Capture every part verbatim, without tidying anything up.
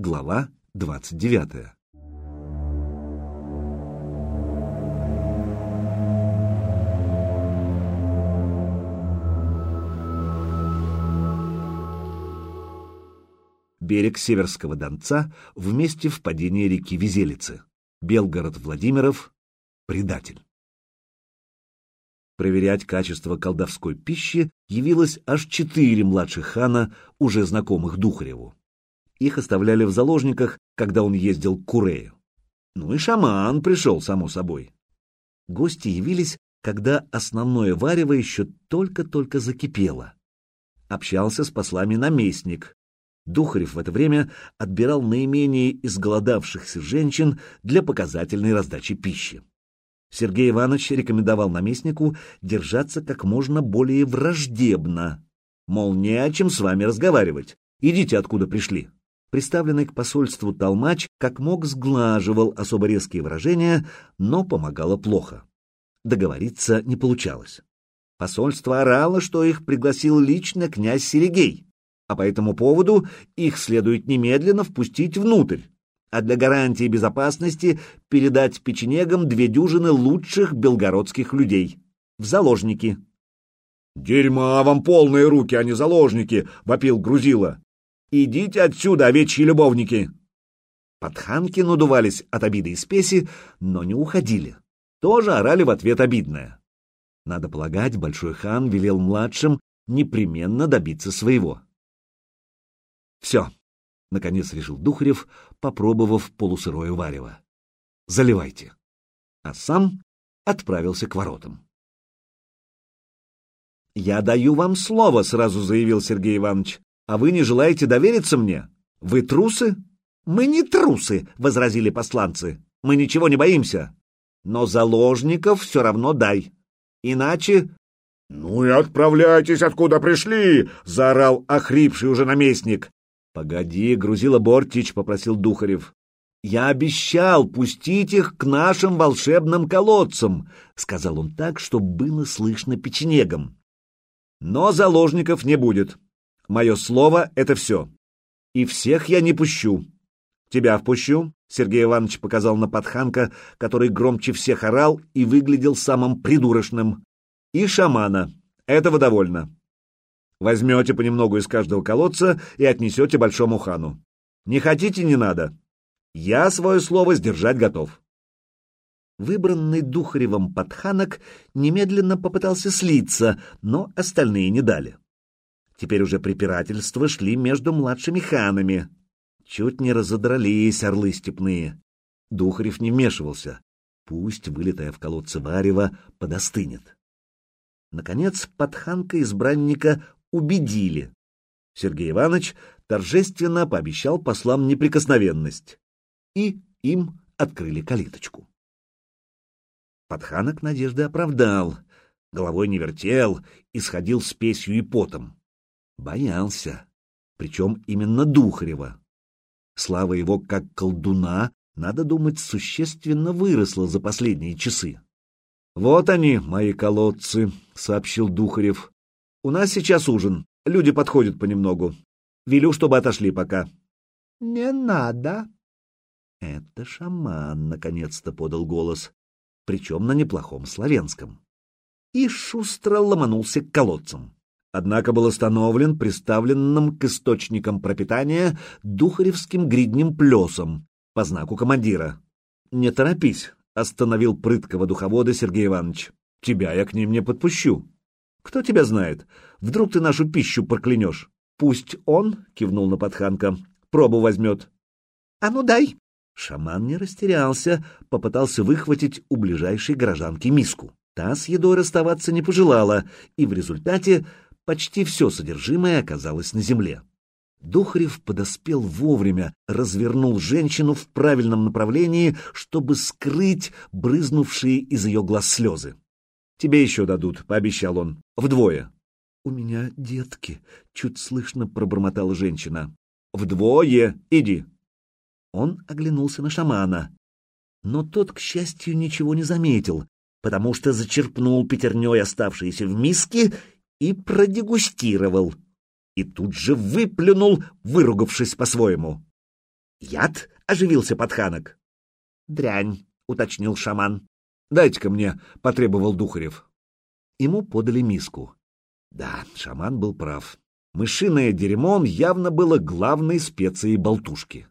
Глава двадцать девятая. Берег Северского Донца в месте впадения реки Визелицы. Белгород-Владимиров. Предатель. Проверять качество колдовской пищи явилось аж четыре младших хана, уже знакомых Духареву. Их оставляли в заложниках, когда он ездил к Курею. Ну и шаман пришел, само собой. Гости явились, когда основное варево еще только-только закипело. Общался с послами наместник. Духарев в это время отбирал наименее изголодавшихся женщин для показательной раздачи пищи. Сергей Иванович рекомендовал наместнику держаться как можно более враждебно. Мол, не о чем с вами разговаривать. Идите, откуда пришли. Приставленный к посольству толмач как мог сглаживал особо резкие выражения, но помогало плохо. Договориться не получалось. Посольство орало, что их пригласил лично князь Серегей, а по этому поводу их следует немедленно впустить внутрь, а для гарантии безопасности передать печенегам две дюжины лучших белгородских людей в заложники. «Дерьма вам полные руки, а не заложники!» — вопил Грузила. «Идите отсюда, овечьи любовники!» Подханки надувались от обиды и спеси, но не уходили. Тоже орали в ответ обидное. Надо полагать, большой хан велел младшим непременно добиться своего. «Все», — наконец решил Духарев, попробовав полусырое варево. «Заливайте». А сам отправился к воротам. «Я даю вам слово», — сразу заявил Сергей Иванович. «А вы не желаете довериться мне? Вы трусы?» «Мы не трусы», — возразили посланцы. «Мы ничего не боимся. Но заложников все равно дай. Иначе...» «Ну и отправляйтесь, откуда пришли!» — заорал охрипший уже наместник. «Погоди, Грузила Бортич», — попросил Духарев. «Я обещал пустить их к нашим волшебным колодцам», — сказал он так, чтобы было слышно печенегам. «Но заложников не будет. Мое слово — это все. И всех я не пущу. Тебя впущу», — Сергей Иванович показал на подханка, который громче всех орал и выглядел самым придурочным. «И шамана. Этого довольно. Возьмете понемногу из каждого колодца и отнесете большому хану. Не хотите — не надо. Я свое слово сдержать готов». Выбранный Духаревым подханок немедленно попытался слиться, но остальные не дали. Теперь уже препирательства шли между младшими ханами. Чуть не разодрались орлы степные. Духарев не вмешивался. Пусть, вылитая в колодце варево, подостынет. Наконец, подханка-избранника убедили. Сергей Иванович торжественно пообещал послам неприкосновенность. И им открыли калиточку. Подханок надежды оправдал. Головой не вертел, исходил спесью и потом. Боялся. Причем именно Духарева. Слава его как колдуна, надо думать, существенно выросла за последние часы. «Вот они, мои колодцы», — сообщил Духарев. «У нас сейчас ужин. Люди подходят понемногу. Велю, чтобы отошли пока». «Не надо». Это шаман наконец-то подал голос, причем на неплохом славянском. И шустро ломанулся к колодцам. Однако был остановлен приставленным к источникам пропитания духаревским гридним плесом по знаку командира. «Не торопись», — остановил прыткого духовода Сергей Иванович. «Тебя я к ним не подпущу. Кто тебя знает? Вдруг ты нашу пищу проклянешь? Пусть он, — кивнул на подханка, — пробу возьмет». «А ну дай!» Шаман не растерялся, попытался выхватить у ближайшей горожанки миску. Та с едой расставаться не пожелала, и в результате почти все содержимое оказалось на земле. Духарев подоспел вовремя, развернул женщину в правильном направлении, чтобы скрыть брызнувшие из ее глаз слезы. «Тебе еще дадут», — пообещал он, — «вдвое». «У меня детки», — чуть слышно пробормотала женщина. «Вдвое, иди». Он оглянулся на шамана, но тот, к счастью, ничего не заметил, потому что зачерпнул пятерней оставшиеся в миске и продегустировал. И тут же выплюнул, выругавшись по-своему. Яд? — оживился Подханок. Дрянь, — уточнил шаман. Дайте-ка мне, — потребовал Духарев. Ему подали миску. Да, шаман был прав. Мышиное дерьмо явно было главной специей болтушки.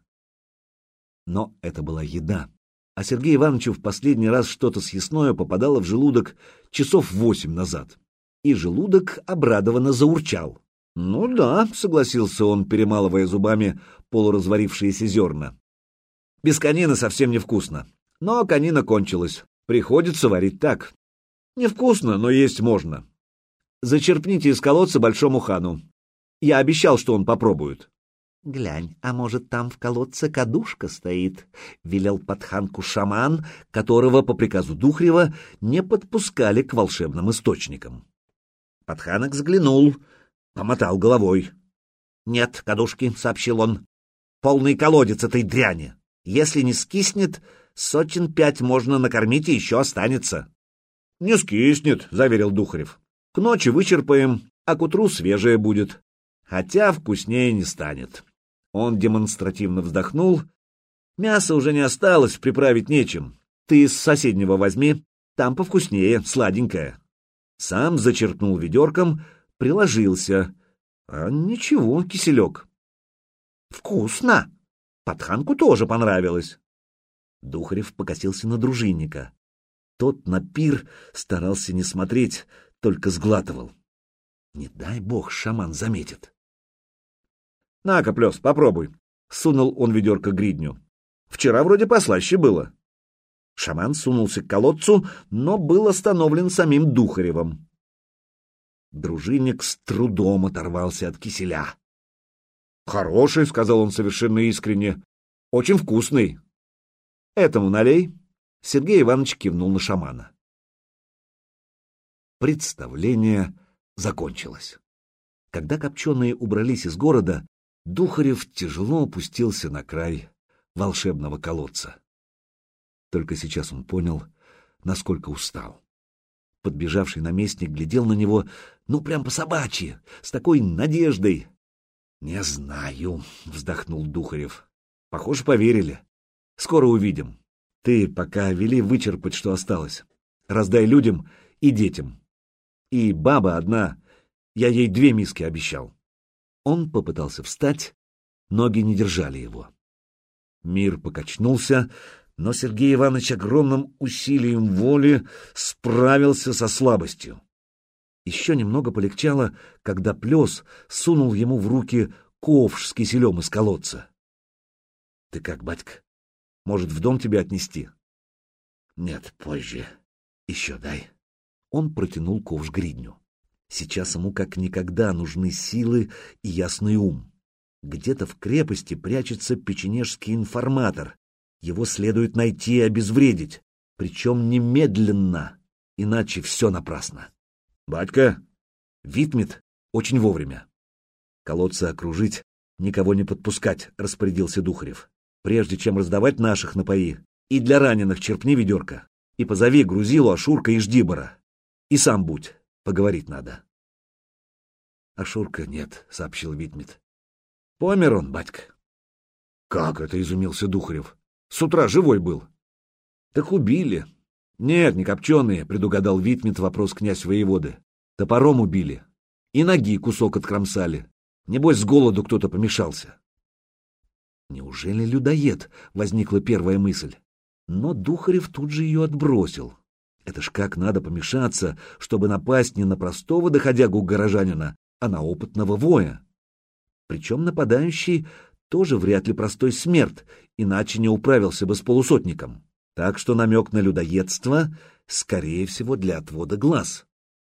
Но это была еда. А Сергею Ивановичу в последний раз что-то съестное попадало в желудок часов восемь назад. И желудок обрадованно заурчал. «Ну да», — согласился он, перемалывая зубами полуразварившиеся зерна. «Без конины совсем невкусно. Но конина кончилась. Приходится варить так. Невкусно, но есть можно. Зачерпните из колодца большому хану. Я обещал, что он попробует». «Глянь, а может, там в колодце кадушка стоит?» — велел Подханку шаман, которого по приказу Духарева не подпускали к волшебным источникам. Подханок взглянул, помотал головой. «Нет кадушки», — сообщил он. «Полный колодец этой дряни. Если не скиснет, сотен пять можно накормить и еще останется». «Не скиснет», — заверил Духарев. «К ночи вычерпаем, а к утру свежее будет. Хотя вкуснее не станет». Он демонстративно вздохнул. «Мяса уже не осталось, приправить нечем. Ты из соседнего возьми, там повкуснее, сладенькое». Сам зачерпнул ведерком, приложился. А ничего, киселек. «Вкусно!» Подханку тоже понравилось. Духарев покосился на дружинника. Тот на пир старался не смотреть, только сглатывал. Не дай бог шаман заметит. «На-ка, Плес, попробуй», — сунул он ведерко гридню. «Вчера вроде послаще было». Шаман сунулся к колодцу, но был остановлен самим Духаревым. Дружинник с трудом оторвался от киселя. «Хороший», — сказал он совершенно искренне, — «очень вкусный». «Этому налей», — Сергей Иванович кивнул на шамана. Представление закончилось. Когда копченые убрались из города, Духарев тяжело опустился на край волшебного колодца. Только сейчас он понял, насколько устал. Подбежавший наместник глядел на него, ну, прям по-собачьи, с такой надеждой. «Не знаю», — вздохнул Духарев. «Похоже, поверили. Скоро увидим. Ты пока вели вычерпать, что осталось. Раздай людям и детям. И баба одна, я ей две миски обещал». Он попытался встать, ноги не держали его. Мир покачнулся, но Сергей Иванович огромным усилием воли справился со слабостью. Еще немного полегчало, когда Плес сунул ему в руки ковш с киселем из колодца. — Ты как, батька? Может, в дом тебя отнести? — Нет, позже. Еще дай. Он протянул ковш гридню. Сейчас ему как никогда нужны силы и ясный ум. Где-то в крепости прячется печенежский информатор. Его следует найти и обезвредить, причем немедленно, иначе все напрасно. «Батька!» Витмит очень вовремя. «Колодцы окружить, никого не подпускать», — распорядился Духарев. «Прежде чем раздавать наших напои, и для раненых черпни ведерко, и позови Грузилу, Ашурка и Ждибора. И сам будь, поговорить надо». «Ашурка нет», — сообщил Витмит. «Помер он, батька». «Как это?» — изумился Духарев. «С утра живой был». «Так убили». «Нет, не копченые», — предугадал Витмит вопрос князь воеводы. «Топором убили. И ноги кусок откромсали. Небось, с голоду кто-то помешался». «Неужели людоед?» — возникла первая мысль. Но Духарев тут же ее отбросил. Это ж как надо помешаться, чтобы напасть не на простого доходягу-горожанина, а на опытного воя. Причем нападающий тоже вряд ли простой смерть, иначе не управился бы с полусотником. Так что намек на людоедство, скорее всего, для отвода глаз.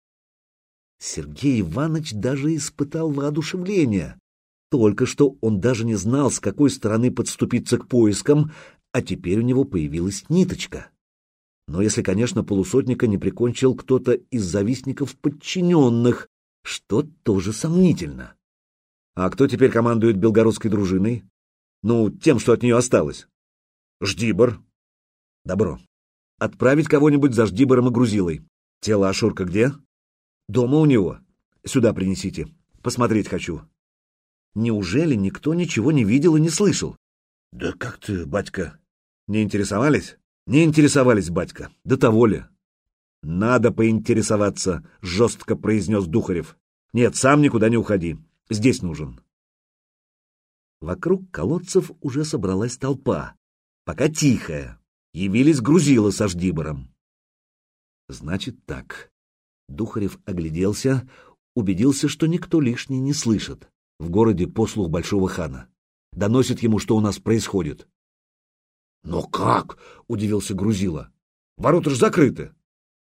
Сергей Иванович даже испытал воодушевление. Только что он даже не знал, с какой стороны подступиться к поискам, а теперь у него появилась ниточка. Но если, конечно, полусотника не прикончил кто-то из завистников подчиненных, что тоже сомнительно. А кто теперь командует белгородской дружиной? Ну, тем, что от нее осталось. Ждибор. Добро. Отправить кого-нибудь за Ждибором и Грузилой. Тело Ашурка где? Дома у него. Сюда принесите. Посмотреть хочу. Неужели никто ничего не видел и не слышал? Да как ты, батька? Не интересовались? Не интересовались, батька. До того ли? Надо поинтересоваться, жестко произнес Духарев. Нет, сам никуда не уходи. Здесь нужен. Вокруг колодцев уже собралась толпа, пока тихая. Явились грузилы со Ждибором. Значит так. Духарев огляделся, убедился, что никто лишний не слышит. В городе послух большого хана. Доносит ему, что у нас происходит. «Но как?» — удивился грузила. «Ворота ж закрыты».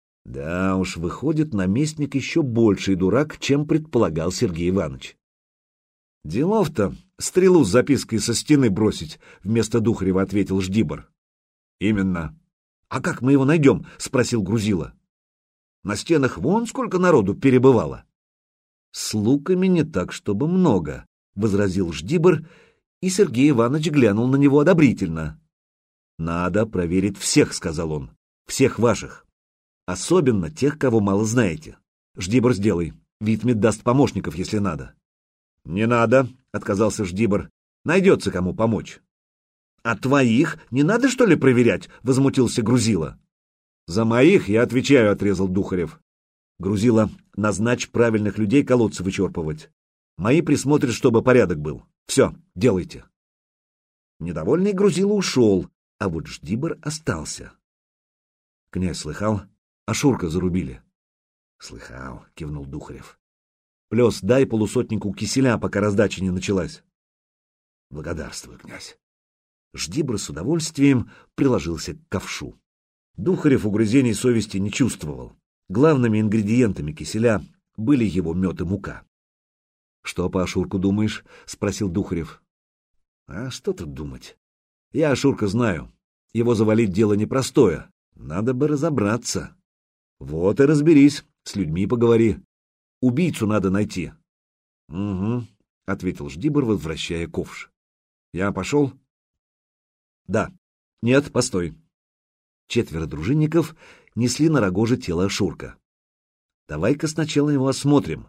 Да уж, выходит, наместник еще больший дурак, чем предполагал Сергей Иванович. «Делов-то стрелу с запиской со стены бросить», — вместо Духарева ответил Ждибор. «Именно. А как мы его найдем?» — спросил грузила. «На стенах вон сколько народу перебывало». «С луками не так, чтобы много», — возразил Ждибор, и Сергей Иванович глянул на него одобрительно. «Надо проверить всех», — сказал он, — «всех ваших. Особенно тех, кого мало знаете. Ждибор, сделай. Витмет даст помощников, если надо». «Не надо», — отказался Ждибор. «Найдется кому помочь». «А твоих не надо, что ли, проверять?» — возмутился грузила. «За моих я отвечаю», — отрезал Духарев. «Грузила, назначь правильных людей колодцы вычерпывать. Мои присмотрят, чтобы порядок был. Все, делайте». Недовольный грузила ушел, а вот Ждибор остался. «Князь слыхал? А Шурка зарубили». «Слыхал», — кивнул Духарев. «Плес, дай полусотнику киселя, пока раздача не началась». «Благодарствую, князь». Ждибор с удовольствием приложился к ковшу. Духарев угрызений совести не чувствовал. Главными ингредиентами киселя были его мед и мука. «Что по Ашурку думаешь?» — спросил Духарев. «А что тут думать? Я Ашурка знаю. Его завалить дело непростое. Надо бы разобраться». «Вот и разберись, с людьми поговори. Убийцу надо найти». «Угу», — ответил Ждибор, возвращая ковш. «Я пошел?» «Да». «Нет, постой». Четверо дружинников несли на рогоже тело Ашурка. «Давай-ка сначала его осмотрим».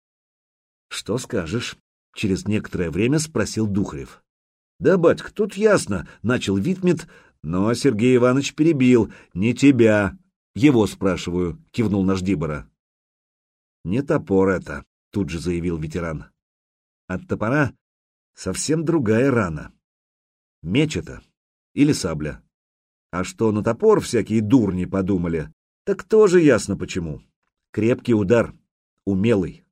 «Что скажешь?» — через некоторое время спросил Духарев. «Да, батька, тут ясно», — начал Витмет, но Сергей Иванович перебил. «Не тебя. Его спрашиваю», — кивнул на Ждибора. «Не топор это», — тут же заявил ветеран. «От топора совсем другая рана. Меч это или сабля. А что на топор всякие дурни подумали, так тоже ясно почему. Крепкий удар, умелый».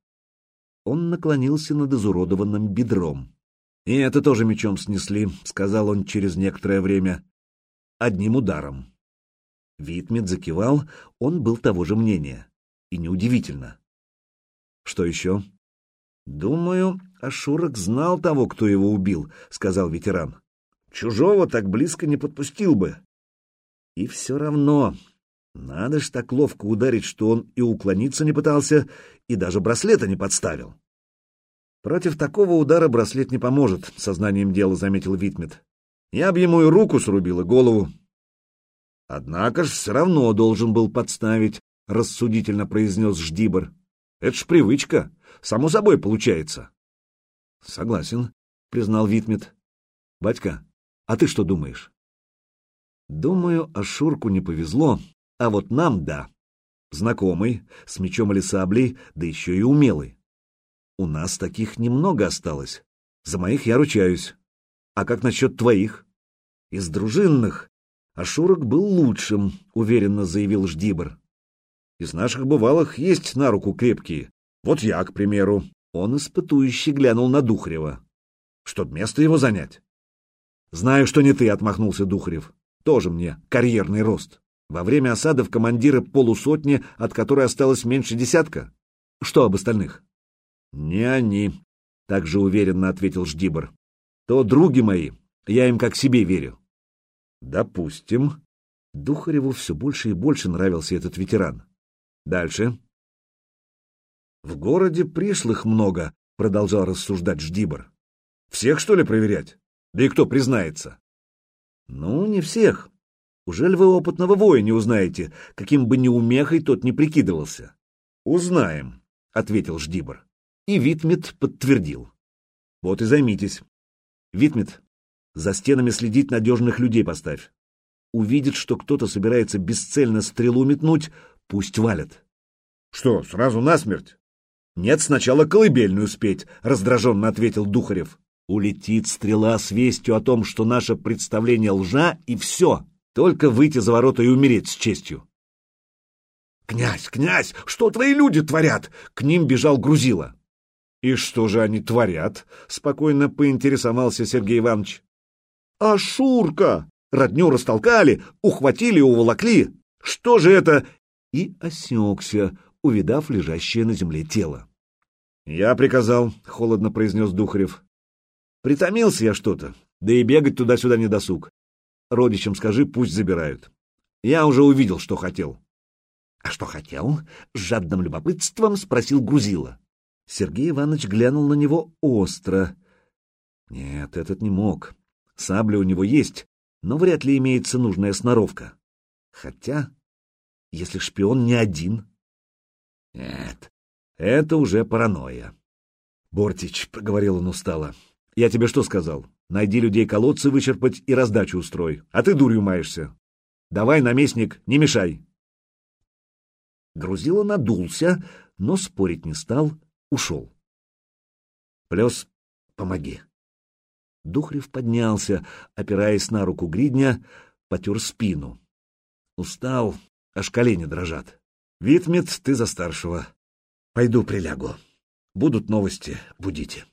Он наклонился над изуродованным бедром. «И это тоже мечом снесли», — сказал он через некоторое время. «Одним ударом». Витмет закивал, он был того же мнения. И неудивительно. «Что еще?» «Думаю, Ашурок знал того, кто его убил», — сказал ветеран. «Чужого так близко не подпустил бы». «И все равно, надо ж так ловко ударить, что он и уклониться не пытался, и даже браслета не подставил». «Против такого удара браслет не поможет», — сознанием дела заметил Витмет. «Я б ему и руку срубил, и голову». «Однако ж все равно должен был подставить», — рассудительно произнес Ждибор. «Это ж привычка, само собой получается». «Согласен», — признал Витмет. «Батька, а ты что думаешь?» «Думаю, Ашурку не повезло, а вот нам — да. Знакомый, с мечом или саблей, да еще и умелый. У нас таких немного осталось. За моих я ручаюсь. А как насчет твоих?» «Из дружинных Ашурок был лучшим», — уверенно заявил Ждибор. «Из наших бывалых есть на руку крепкие. Вот я, к примеру». Он испытующе глянул на Духарева. «Чтоб место его занять». «Знаю, что не ты», — отмахнулся Духарев. «Тоже мне карьерный рост. Во время осады в командиры полусотни, от которой осталось меньше десятка. Что об остальных?» «Не они», — также уверенно ответил Ждибор. «То други мои, я им как себе верю». «Допустим». Духареву все больше и больше нравился этот ветеран. «Дальше». «В городе пришлых много», — продолжал рассуждать Ждибор. «Всех, что ли, проверять? Да и кто признается?» «Ну, не всех. Ужель вы опытного воя не узнаете, каким бы неумехой тот ни прикидывался?» «Узнаем», — ответил Ждибор. И Витмет подтвердил. «Вот и займитесь. Витмет, За стенами следить надежных людей поставь. Увидит, что кто-то собирается бесцельно стрелу метнуть, пусть валят. Что, сразу насмерть? Нет, сначала колыбельную спеть, раздраженно ответил Духарев. Улетит стрела с вестью о том, что наше представление лжа, и все. Только выйти за ворота и умереть с честью. «Князь, князь, что твои люди творят?» К ним бежал Грузила. «И что же они творят?» — спокойно поинтересовался Сергей Иванович. «А Шурка! Родню растолкали, ухватили и уволокли. Что же это?» И осекся, увидав лежащее на земле тело. «Я приказал», — холодно произнес Духарев. «Притомился я что-то, да и бегать туда-сюда не досуг. Родичам скажи, пусть забирают. Я уже увидел, что хотел». «А что хотел?» — с жадным любопытством спросил Грузила. Сергей Иванович глянул на него остро. Нет, этот не мог. Сабля у него есть, но вряд ли имеется нужная сноровка. Хотя, если шпион не один... Нет, это уже паранойя. «Бортич», — проговорил он устало, — «я тебе что сказал? Найди людей колодцы вычерпать и раздачу устрой, а ты дурью маешься. Давай, наместник, не мешай». Грузила надулся, но спорить не стал, ушел. «Плес, помоги». Духарев поднялся, опираясь на руку гридня, потер спину. Устал, аж колени дрожат. «Витмет, ты за старшего. Пойду прилягу. Будут новости, будите».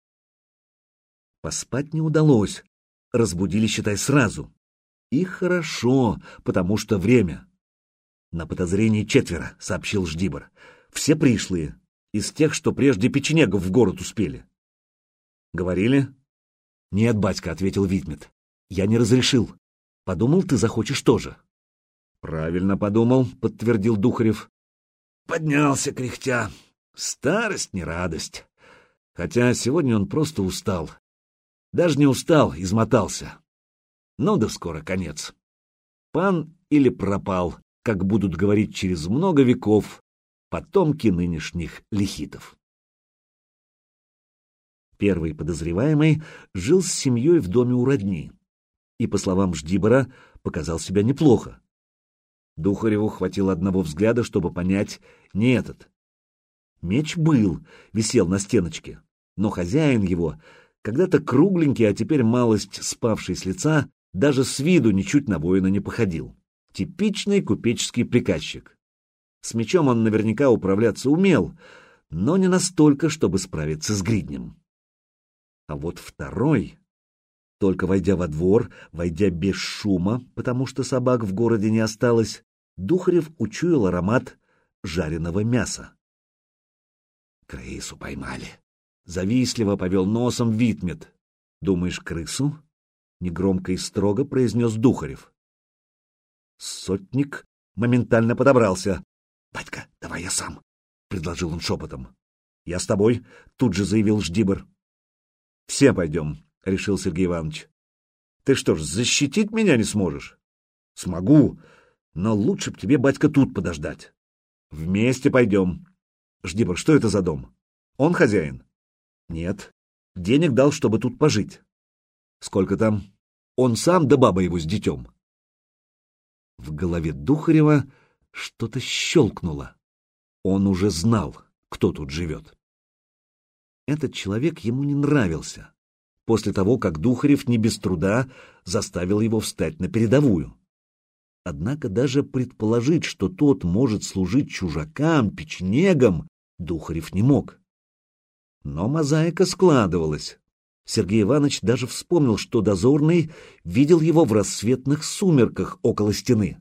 Поспать не удалось. Разбудили, считай, сразу. И хорошо, потому что время. «На подозрении четверо», — сообщил Ждибор. «Все пришлые, из тех, что прежде печенегов в город успели». «Говорили?» «Нет, батька», — ответил Витмет. «Я не разрешил. Подумал, ты захочешь тоже». «Правильно подумал», — подтвердил Духарев. Поднялся, кряхтя. Старость не радость. Хотя сегодня он просто устал. Даже не устал, измотался. Ну да скоро конец. Пан или пропал, как будут говорить через много веков потомки нынешних лихитов. Первый подозреваемый жил с семьей в доме у родни и, по словам Ждибора, показал себя неплохо. Духареву хватило одного взгляда, чтобы понять, не этот. Меч был, висел на стеночке, но хозяин его, когда-то кругленький, а теперь малость спавший с лица, даже с виду ничуть на воина не походил. Типичный купеческий приказчик. С мечом он наверняка управляться умел, но не настолько, чтобы справиться с гриднем. А вот второй, только войдя во двор, войдя без шума, потому что собак в городе не осталось, Духарев учуял аромат жареного мяса. «Крысу поймали», — завистливо повел носом Витмет. «Думаешь, крысу?» — негромко и строго произнес Духарев. Сотник моментально подобрался. «Батька, давай я сам», — предложил он шепотом. «Я с тобой», — тут же заявил Ждибор. «Все пойдем», — решил Сергей Иванович. «Ты что ж, защитить меня не сможешь?» «Смогу, но лучше б тебе, батька, тут подождать». «Вместе пойдем». «Ждибор, что это за дом? Он хозяин?» «Нет. Денег дал, чтобы тут пожить». «Сколько там?» «Он сам да баба его с детем». В голове Духарева что-то щелкнуло. Он уже знал, кто тут живет. Этот человек ему не нравился, после того, как Духарев не без труда заставил его встать на передовую. Однако даже предположить, что тот может служить чужакам, печенегам, Духарев не мог. Но мозаика складывалась. Сергей Иванович даже вспомнил, что дозорный видел его в рассветных сумерках около стены.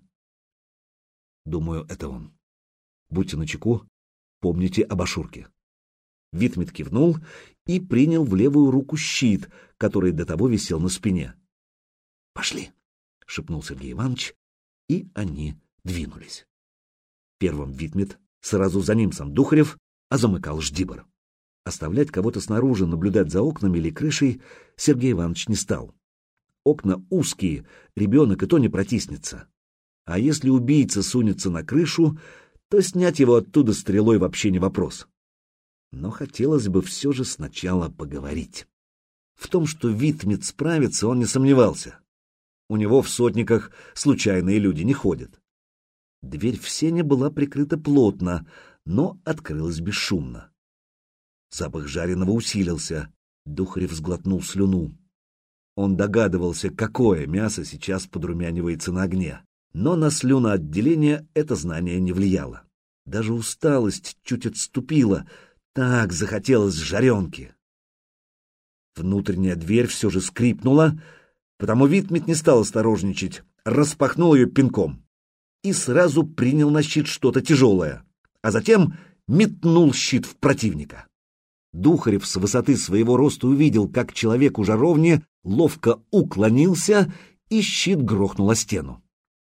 Думаю, это он. Будьте начеку, помните об Ашурке. Витмет кивнул и принял в левую руку щит, который до того висел на спине. «Пошли», — шепнул Сергей Иванович, и они двинулись. Первым Витмет, сразу за ним сам Духарев, а замыкал Ждибор. Оставлять кого-то снаружи наблюдать за окнами или крышей Сергей Иванович не стал. Окна узкие, ребенок и то не протиснется. А если убийца сунется на крышу, то снять его оттуда стрелой вообще не вопрос. Но хотелось бы все же сначала поговорить. В том, что Витмет справится, он не сомневался. У него в сотниках случайные люди не ходят. Дверь в сене была прикрыта плотно, но открылась бесшумно. Запах жареного усилился. Духарев сглотнул слюну. Он догадывался, какое мясо сейчас подрумянивается на огне, но на слюноотделение это знание не влияло. Даже усталость чуть отступила, так захотелось жаренки. Внутренняя дверь все же скрипнула, потому Витмет не стал осторожничать, распахнул ее пинком и сразу принял на щит что-то тяжелое, а затем метнул щит в противника. Духарев с высоты своего роста увидел, как человек у жаровни ловко уклонился, и щит грохнул о стену.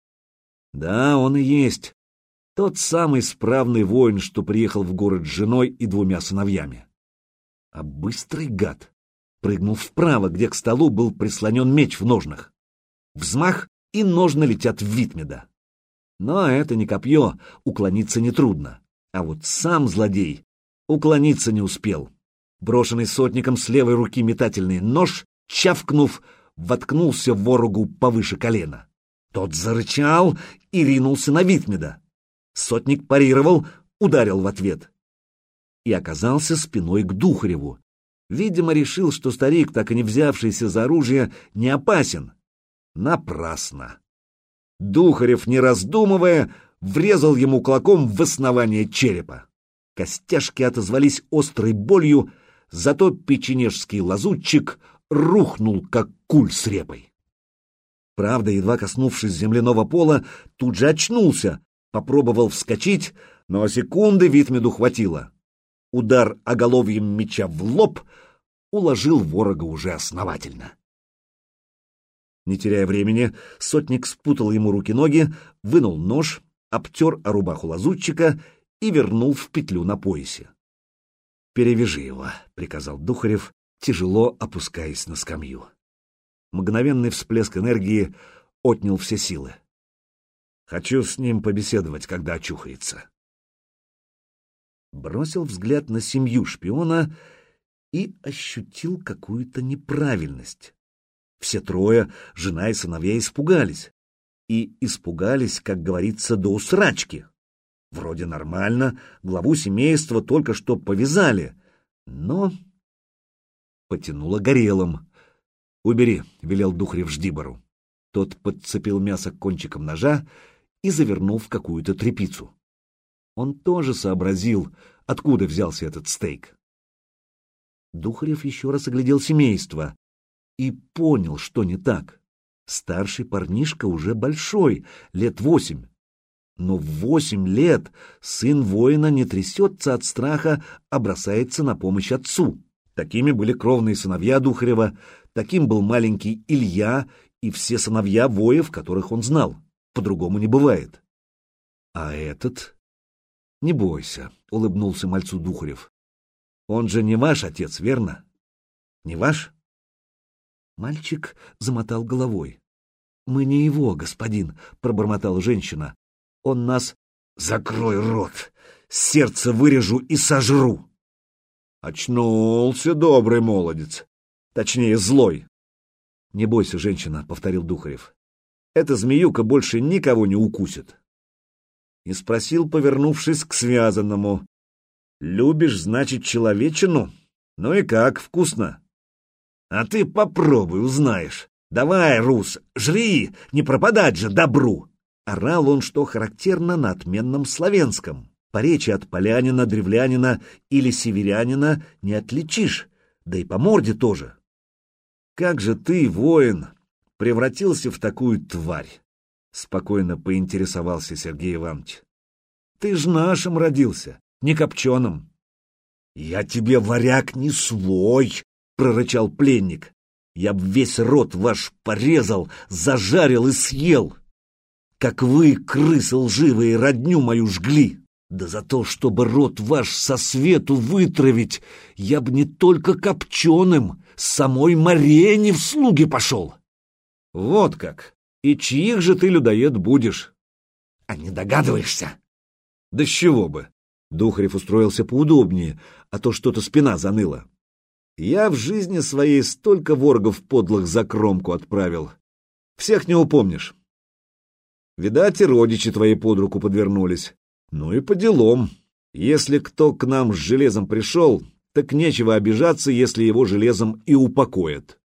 Да, он и есть тот самый справный воин, что приехал в город с женой и двумя сыновьями. А быстрый гад прыгнул вправо, где к столу был прислонен меч в ножнах. Взмах, и ножны летят в Витмеда. Но это не копье, уклониться нетрудно. А вот сам злодей уклониться не успел. Брошенный сотником с левой руки метательный нож, чавкнув, воткнулся ворогу повыше колена. Тот зарычал и ринулся на Витмеда. Сотник парировал, ударил в ответ. И оказался спиной к Духареву. Видимо, решил, что старик, так и не взявшийся за оружие, не опасен. Напрасно. Духарев, не раздумывая, врезал ему кулаком в основание черепа. Костяшки отозвались острой болью, зато печенежский лазутчик рухнул, как куль с репой. Правда, едва коснувшись земляного пола, тут же очнулся, попробовал вскочить, но секунды Витмеду хватило. Удар оголовьем меча в лоб уложил ворога уже основательно. Не теряя времени, сотник спутал ему руки-ноги, вынул нож, обтер о рубаху лазутчика и вернул в петлю на поясе. «Перевяжи его», — приказал Духарев, тяжело опускаясь на скамью. Мгновенный всплеск энергии отнял все силы. «Хочу с ним побеседовать, когда очухается». Бросил взгляд на семью шпиона и ощутил какую-то неправильность. Все трое, жена и сыновья, испугались. И испугались, как говорится, до усрачки. Вроде нормально, главу семейства только что повязали, но потянуло горелым. «Убери», — велел Духарев Ждибору. Тот подцепил мясо кончиком ножа и завернул в какую-то тряпицу. Он тоже сообразил, откуда взялся этот стейк. Духарев еще раз оглядел семейство и понял, что не так. Старший парнишка уже большой, лет восемь. Но в восемь лет сын воина не трясется от страха, а бросается на помощь отцу. Такими были кровные сыновья Духарева, таким был маленький Илья и все сыновья воев, которых он знал. По-другому не бывает. А этот... «Не бойся», — улыбнулся мальцу Духарев. «Он же не ваш отец, верно? Не ваш?» Мальчик замотал головой. «Мы не его, господин», — пробормотала женщина. «Он нас...» «Закрой рот! Сердце вырежу и сожру!» Очнулся добрый молодец. Точнее, злой. «Не бойся, женщина», — повторил Духарев. «Эта змеюка больше никого не укусит». И спросил, повернувшись к связанному: «Любишь, значит, человечину? Ну и как, вкусно?» «А ты попробуй, узнаешь. Давай, Рус, жри, не пропадать же добру!» Орал он, что характерно, на отменном славянском. Поречи от полянина, древлянина или северянина не отличишь, да и по морде тоже. «Как же ты, воин, превратился в такую тварь?» — спокойно поинтересовался Сергей Иванович. «Ты ж нашим родился, не копченым». «Я тебе, варяг, не свой!» — прорычал пленник. «Я б весь рот ваш порезал, зажарил и съел, как вы, крысы лживые, родню мою жгли. Да за то, чтобы рот ваш со свету вытравить, я б не только копченым, с самой Марене в слуги пошел». «Вот как! И чьих же ты, людоед, будешь?» «А не догадываешься?» «Да с чего бы?» Духарев устроился поудобнее, а то что-то спина заныла. Я в жизни своей столько воргов подлых за кромку отправил. Всех не упомнишь. Видать, и родичи твои под руку подвернулись. Ну и по делам. Если кто к нам с железом пришел, так нечего обижаться, если его железом и упокоят.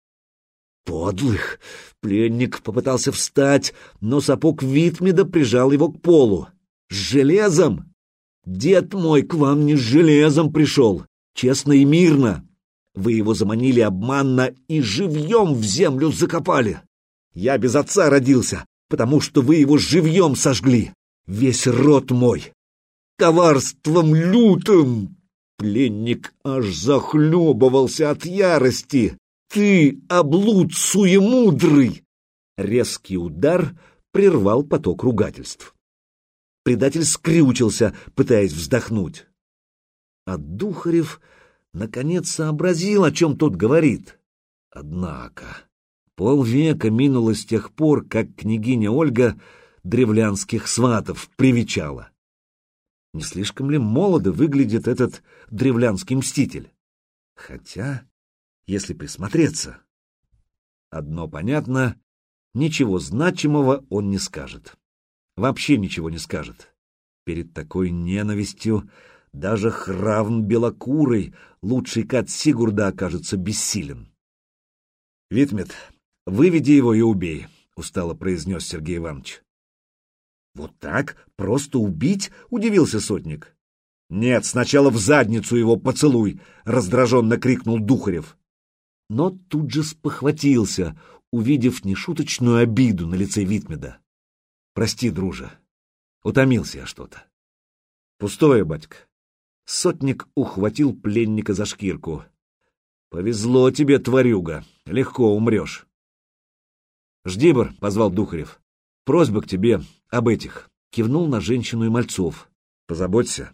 Подлых! Пленник попытался встать, но сапог Витмеда прижал его к полу. С железом? Дед мой к вам не с железом пришел, честно и мирно. Вы его заманили обманно и живьем в землю закопали. Я без отца родился, потому что вы его живьем сожгли. Весь род мой. Коварством лютым. Пленник аж захлебывался от ярости. Ты, облуд суемудрый! Резкий удар прервал поток ругательств. Предатель скрючился, пытаясь вздохнуть. А Духарев наконец сообразил, о чем тот говорит. Однако полвека минуло с тех пор, как княгиня Ольга древлянских сватов привечала. Не слишком ли молодо выглядит этот древлянский мститель? Хотя, если присмотреться, одно понятно, ничего значимого он не скажет. Вообще ничего не скажет. Перед такой ненавистью даже Хравн Белокурый, лучший кат Сигурда, окажется бессилен. «Витмед, выведи его и убей», — устало произнес Сергей Иванович. «Вот так? Просто убить?» — удивился сотник. «Нет, сначала в задницу его поцелуй!» — раздраженно крикнул Духарев. Но тут же спохватился, увидев нешуточную обиду на лице Витмеда. «Прости, друже, утомился я что-то». «Пустое, батька». Сотник ухватил пленника за шкирку. «Повезло тебе, тварюга, легко умрешь». «Ждибор», — позвал Духарев, — «просьба к тебе об этих». Кивнул на женщину и мальцов. «Позаботься».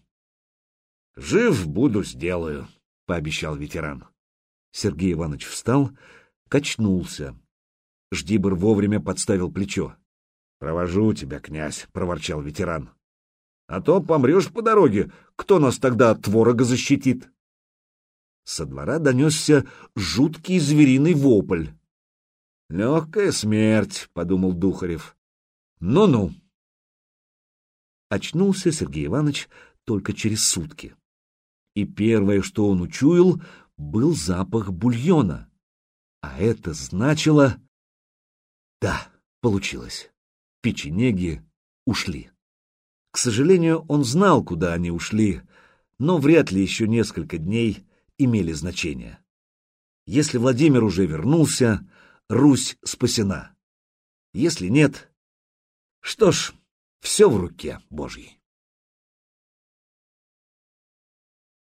«Жив буду, сделаю», — пообещал ветеран. Сергей Иванович встал, качнулся. Ждибор вовремя подставил плечо. «Провожу тебя, князь», — проворчал ветеран. «А то помрешь по дороге, кто нас тогда от ворога защитит?» Со двора донесся жуткий звериный вопль. «Легкая смерть», — подумал Духарев. «Ну-ну». Очнулся Сергей Иванович только через сутки. И первое, что он учуял, был запах бульона. А это значило... Да, получилось. Печенеги ушли. К сожалению, он знал, куда они ушли, но вряд ли еще несколько дней имели значение. Если Владимир уже вернулся, Русь спасена. Если нет, что ж, все в руке Божьей.